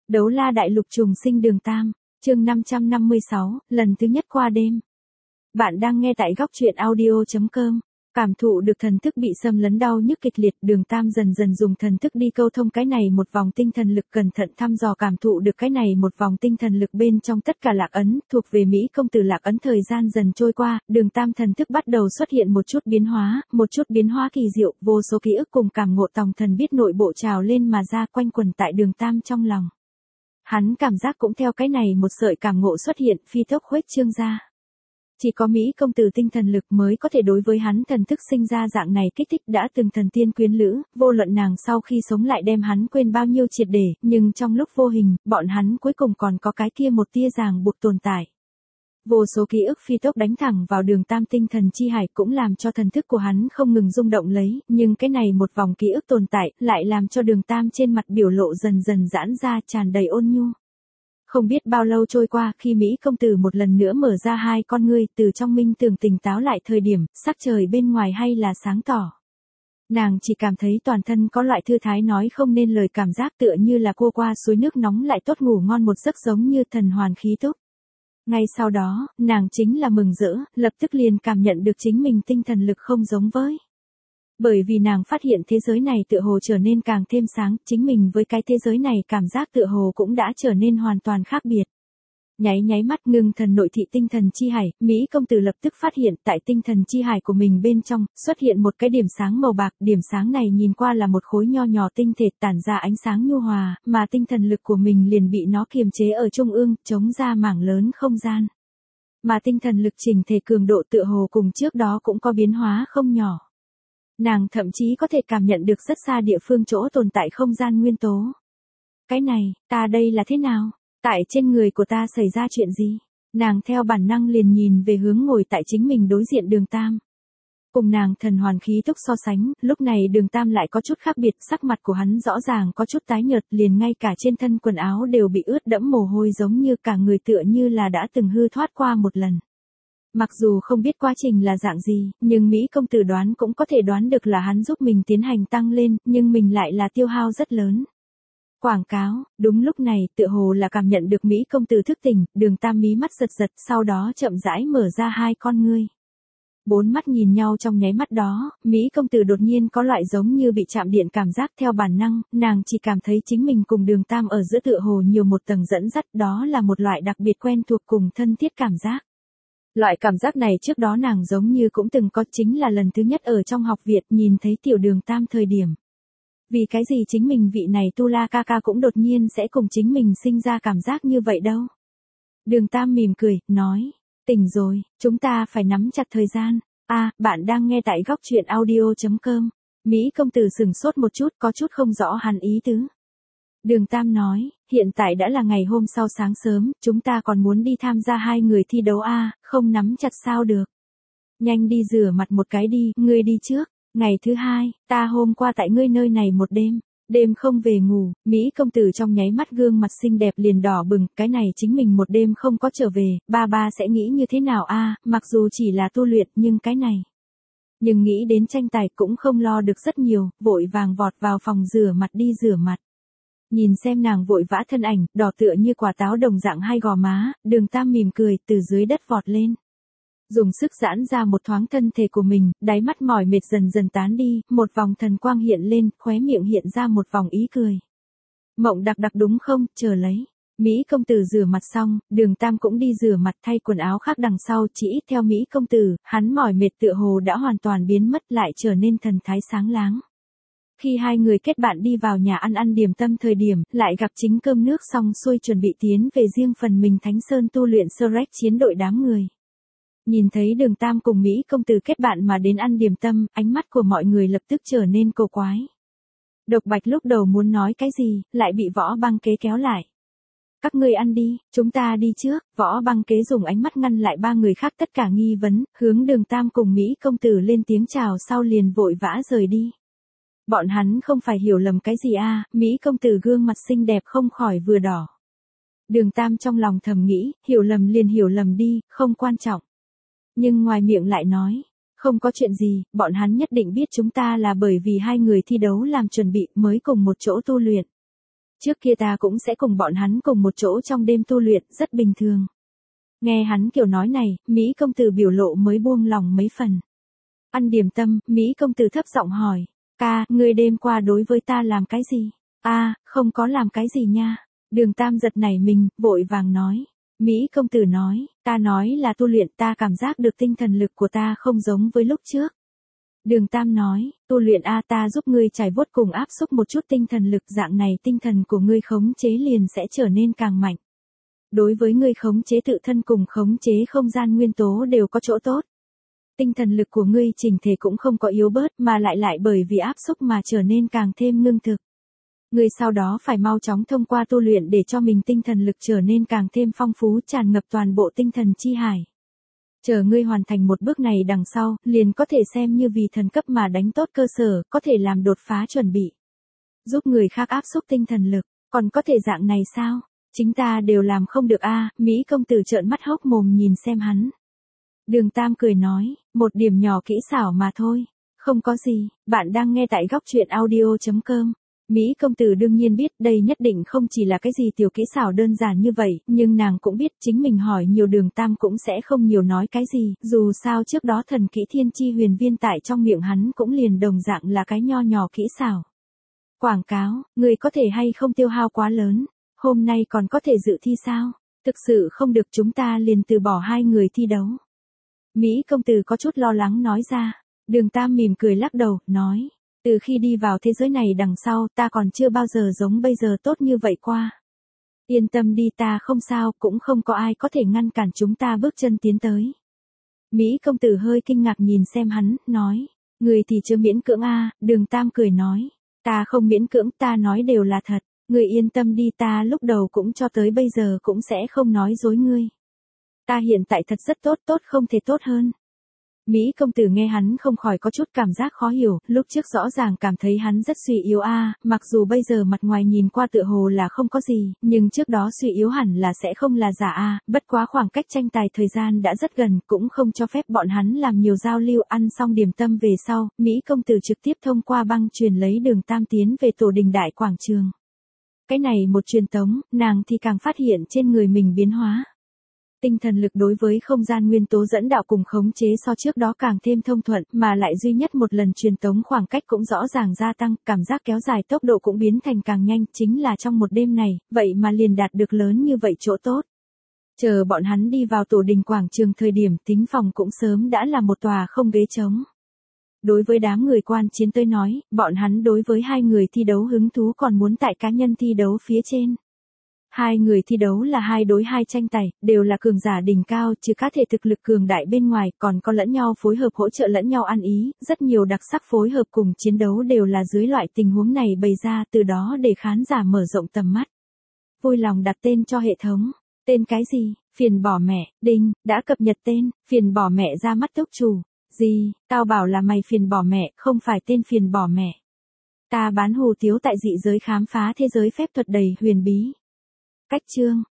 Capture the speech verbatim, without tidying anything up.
Đấu la đại lục trùng sinh đường Tam, chương năm trăm năm mươi sáu, lần thứ nhất qua đêm. Bạn đang nghe tại góc truyện audio chấm com. Cảm thụ được thần thức bị xâm lấn đau nhức kịch liệt, đường Tam dần dần dùng thần thức đi câu thông cái này một vòng tinh thần lực, cẩn thận thăm dò cảm thụ được cái này một vòng tinh thần lực bên trong tất cả lạc ấn, thuộc về Mỹ công tử lạc ấn. Thời gian dần trôi qua, đường Tam thần thức bắt đầu xuất hiện một chút biến hóa, một chút biến hóa kỳ diệu, vô số ký ức cùng cảm ngộ tòng thần biết nội bộ trào lên mà ra, quanh quẩn tại đường Tam trong lòng. Hắn cảm giác cũng theo cái này một sợi cảm ngộ xuất hiện, phi tốc khuếch trương ra. Chỉ có Mỹ công tử tinh thần lực mới có thể đối với hắn thần thức sinh ra dạng này kích thích. Đã từng thần tiên quyến lữ, vô luận nàng sau khi sống lại đem hắn quên bao nhiêu triệt để, nhưng trong lúc vô hình, bọn hắn cuối cùng còn có cái kia một tia ràng buộc tồn tại. Vô số ký ức phi tốc đánh thẳng vào đường Tam tinh thần chi hải, cũng làm cho thần thức của hắn không ngừng rung động lấy, nhưng cái này một vòng ký ức tồn tại, lại làm cho đường Tam trên mặt biểu lộ dần dần giãn ra, tràn đầy ôn nhu. Không biết bao lâu trôi qua, khi Mỹ công tử một lần nữa mở ra hai con ngươi, từ trong minh tưởng tỉnh táo lại thời điểm, sắc trời bên ngoài hay là sáng tỏ. Nàng chỉ cảm thấy toàn thân có loại thư thái nói không nên lời cảm giác, tựa như là cua qua suối nước nóng lại tốt ngủ ngon một giấc, giống như thần hoàn khí túc. Ngay sau đó, nàng chính là mừng rỡ, lập tức liền cảm nhận được chính mình tinh thần lực không giống với. Bởi vì nàng phát hiện thế giới này tựa hồ trở nên càng thêm sáng, chính mình với cái thế giới này cảm giác tựa hồ cũng đã trở nên hoàn toàn khác biệt. Nháy nháy mắt ngưng thần nội thị tinh thần chi hải, Mỹ công tử lập tức phát hiện tại tinh thần chi hải của mình bên trong, xuất hiện một cái điểm sáng màu bạc, điểm sáng này nhìn qua là một khối nho nhỏ tinh thể tản ra ánh sáng nhu hòa, mà tinh thần lực của mình liền bị nó kiềm chế ở trung ương, chống ra mảng lớn không gian. Mà tinh thần lực chỉnh thể cường độ tựa hồ cùng trước đó cũng có biến hóa không nhỏ. Nàng thậm chí có thể cảm nhận được rất xa địa phương chỗ tồn tại không gian nguyên tố. Cái này, ta đây là thế nào? Tại trên người của ta xảy ra chuyện gì? Nàng theo bản năng liền nhìn về hướng ngồi tại chính mình đối diện đường Tam. Cùng nàng thần hoàn khí túc so sánh, lúc này đường Tam lại có chút khác biệt, sắc mặt của hắn rõ ràng có chút tái nhợt, liền ngay cả trên thân quần áo đều bị ướt đẫm mồ hôi, giống như cả người tựa như là đã từng hư thoát qua một lần. Mặc dù không biết quá trình là dạng gì, nhưng Mỹ công tử đoán cũng có thể đoán được là hắn giúp mình tiến hành tăng lên, nhưng mình lại là tiêu hao rất lớn. Quảng cáo, đúng lúc này, tựa hồ là cảm nhận được Mỹ công tử thức tỉnh, đường Tam mí mắt giật giật, sau đó chậm rãi mở ra hai con ngươi. Bốn mắt nhìn nhau trong nháy mắt đó, Mỹ công tử đột nhiên có loại giống như bị chạm điện cảm giác. Theo bản năng, nàng chỉ cảm thấy chính mình cùng đường Tam ở giữa tựa hồ nhiều một tầng dẫn dắt, đó là một loại đặc biệt quen thuộc cùng thân thiết cảm giác. Loại cảm giác này trước đó nàng giống như cũng từng có, chính là lần thứ nhất ở trong học viện nhìn thấy tiểu đường Tam thời điểm. Vì cái gì chính mình vị này tu la ca ca cũng đột nhiên sẽ cùng chính mình sinh ra cảm giác như vậy đâu. Đường Tam mỉm cười, nói, tỉnh rồi, chúng ta phải nắm chặt thời gian. À, bạn đang nghe tại góc truyện audio chấm com. Mỹ công tử sửng sốt một chút, có chút không rõ hắn ý tứ. Đường Tam nói, hiện tại đã là ngày hôm sau sáng sớm, chúng ta còn muốn đi tham gia hai người thi đấu a, à, không nắm chặt sao được. Nhanh đi rửa mặt một cái đi, ngươi đi trước. Ngày thứ hai, ta hôm qua tại ngươi nơi này một đêm, đêm không về ngủ. Mỹ công tử trong nháy mắt gương mặt xinh đẹp liền đỏ bừng, cái này chính mình một đêm không có trở về, ba ba sẽ nghĩ như thế nào a, à, mặc dù chỉ là tu luyện nhưng cái này. Nhưng nghĩ đến tranh tài cũng không lo được rất nhiều, vội vàng vọt vào phòng rửa mặt đi rửa mặt. Nhìn xem nàng vội vã thân ảnh, đỏ tựa như quả táo đồng dạng hai gò má, đường Tam mỉm cười, từ dưới đất vọt lên. Dùng sức giãn ra một thoáng thân thể của mình, đáy mắt mỏi mệt dần dần tán đi, một vòng thần quang hiện lên, khóe miệng hiện ra một vòng ý cười. Mộng đặc đặc đúng không, chờ lấy. Mỹ công tử rửa mặt xong, đường Tam cũng đi rửa mặt thay quần áo khác đằng sau, chỉ ít theo Mỹ công tử, hắn mỏi mệt tựa hồ đã hoàn toàn biến mất, lại trở nên thần thái sáng láng. Khi hai người kết bạn đi vào nhà ăn ăn điểm tâm thời điểm, lại gặp chính cơm nước xong xuôi chuẩn bị tiến về riêng phần mình Thánh Sơn tu luyện Shrek chiến đội đám người. Nhìn thấy đường Tam cùng Mỹ công tử kết bạn mà đến ăn điểm tâm, ánh mắt của mọi người lập tức trở nên cổ quái. Độc Bạch lúc đầu muốn nói cái gì, lại bị Võ Băng Kế kéo lại. Các ngươi ăn đi, chúng ta đi trước. Võ Băng Kế dùng ánh mắt ngăn lại ba người khác tất cả nghi vấn, hướng đường Tam cùng Mỹ công tử lên tiếng chào sau liền vội vã rời đi. Bọn hắn không phải hiểu lầm cái gì à, Mỹ công tử gương mặt xinh đẹp không khỏi vừa đỏ. Đường Tam trong lòng thầm nghĩ, hiểu lầm liền hiểu lầm đi, không quan trọng. Nhưng ngoài miệng lại nói, không có chuyện gì, bọn hắn nhất định biết chúng ta là bởi vì hai người thi đấu làm chuẩn bị mới cùng một chỗ tu luyện. Trước kia ta cũng sẽ cùng bọn hắn cùng một chỗ trong đêm tu luyện, rất bình thường. Nghe hắn kiểu nói này, Mỹ công tử biểu lộ mới buông lòng mấy phần. Ăn điểm tâm, Mỹ công tử thấp giọng hỏi, ca, ngươi đêm qua đối với ta làm cái gì? A, à, không có làm cái gì nha. Đường Tam giật nảy mình, vội vàng nói. Mỹ công tử nói, ta nói là tu luyện, ta cảm giác được tinh thần lực của ta không giống với lúc trước. Đường Tam nói, tu luyện a, ta giúp ngươi trải vuốt cùng áp xúc một chút tinh thần lực, dạng này tinh thần của ngươi khống chế liền sẽ trở nên càng mạnh. Đối với ngươi khống chế tự thân cùng khống chế không gian nguyên tố đều có chỗ tốt. Tinh thần lực của ngươi chỉnh thể cũng không có yếu bớt mà lại lại bởi vì áp xúc mà trở nên càng thêm ngưng thực. Ngươi sau đó phải mau chóng thông qua tu luyện để cho mình tinh thần lực trở nên càng thêm phong phú, tràn ngập toàn bộ tinh thần chi hải. Chờ ngươi hoàn thành một bước này đằng sau, liền có thể xem như vì thần cấp mà đánh tốt cơ sở, có thể làm đột phá chuẩn bị. Giúp người khác áp xúc tinh thần lực, còn có thể dạng này sao? Chính ta đều làm không được a. Mỹ công tử trợn mắt hốc mồm nhìn xem hắn. Đường Tam cười nói, một điểm nhỏ kỹ xảo mà thôi. Không có gì, bạn đang nghe tại góc truyện audio chấm com. Mỹ công tử đương nhiên biết đây nhất định không chỉ là cái gì tiểu kỹ xảo đơn giản như vậy, nhưng nàng cũng biết chính mình hỏi nhiều Đường Tam cũng sẽ không nhiều nói cái gì, dù sao trước đó thần kỹ thiên chi huyền viên tại trong miệng hắn cũng liền đồng dạng là cái nho nhỏ kỹ xảo. Quảng cáo, người có thể hay không tiêu hao quá lớn, hôm nay còn có thể dự thi sao? Thực sự không được chúng ta liền từ bỏ hai người thi đấu. Mỹ công tử có chút lo lắng nói ra. Đường Tam mỉm cười lắc đầu, nói. Từ khi đi vào thế giới này đằng sau ta còn chưa bao giờ giống bây giờ tốt như vậy qua. Yên tâm đi, ta không sao, cũng không có ai có thể ngăn cản chúng ta bước chân tiến tới. Mỹ công tử hơi kinh ngạc nhìn xem hắn, nói. Người thì chưa miễn cưỡng a. Đường Tam cười nói. Ta không miễn cưỡng, ta nói đều là thật. Người yên tâm đi, ta lúc đầu cũng cho tới bây giờ cũng sẽ không nói dối ngươi. Ta hiện tại thật rất tốt, tốt không thể tốt hơn. Mỹ công tử nghe hắn không khỏi có chút cảm giác khó hiểu, lúc trước rõ ràng cảm thấy hắn rất suy yếu a, à, mặc dù bây giờ mặt ngoài nhìn qua tựa hồ là không có gì, nhưng trước đó suy yếu hẳn là sẽ không là giả a, à, bất quá khoảng cách tranh tài thời gian đã rất gần, cũng không cho phép bọn hắn làm nhiều giao lưu. Ăn xong điểm tâm về sau, Mỹ công tử trực tiếp thông qua băng truyền lấy Đường Tam tiến về tổ đình đại quảng trường. Cái này một truyền tống, nàng thì càng phát hiện trên người mình biến hóa. Tinh thần lực đối với không gian nguyên tố dẫn đạo cùng khống chế so trước đó càng thêm thông thuận, mà lại duy nhất một lần truyền tống khoảng cách cũng rõ ràng gia tăng, cảm giác kéo dài tốc độ cũng biến thành càng nhanh, chính là trong một đêm này, vậy mà liền đạt được lớn như vậy chỗ tốt. Chờ bọn hắn đi vào tổ đình quảng trường thời điểm, thính phòng cũng sớm đã là một tòa không ghế trống. Đối với đám người quan chiến tới nói, bọn hắn đối với hai người thi đấu hứng thú còn muốn tại cá nhân thi đấu phía trên. Hai người thi đấu là hai đối hai tranh tài, đều là cường giả đỉnh cao, trừ các thể thực lực cường đại bên ngoài, còn có lẫn nhau phối hợp hỗ trợ lẫn nhau ăn ý, rất nhiều đặc sắc phối hợp cùng chiến đấu đều là dưới loại tình huống này bày ra, từ đó để khán giả mở rộng tầm mắt. Vui lòng đặt tên cho hệ thống. Tên cái gì? Phiền bỏ mẹ. Đinh, đã cập nhật tên, phiền bỏ mẹ ra mắt túc chủ. Gì? Tao bảo là mày phiền bỏ mẹ, không phải tên phiền bỏ mẹ. Ta bán hủ tiếu tại dị giới khám phá thế giới phép thuật đầy huyền bí. Cách chương,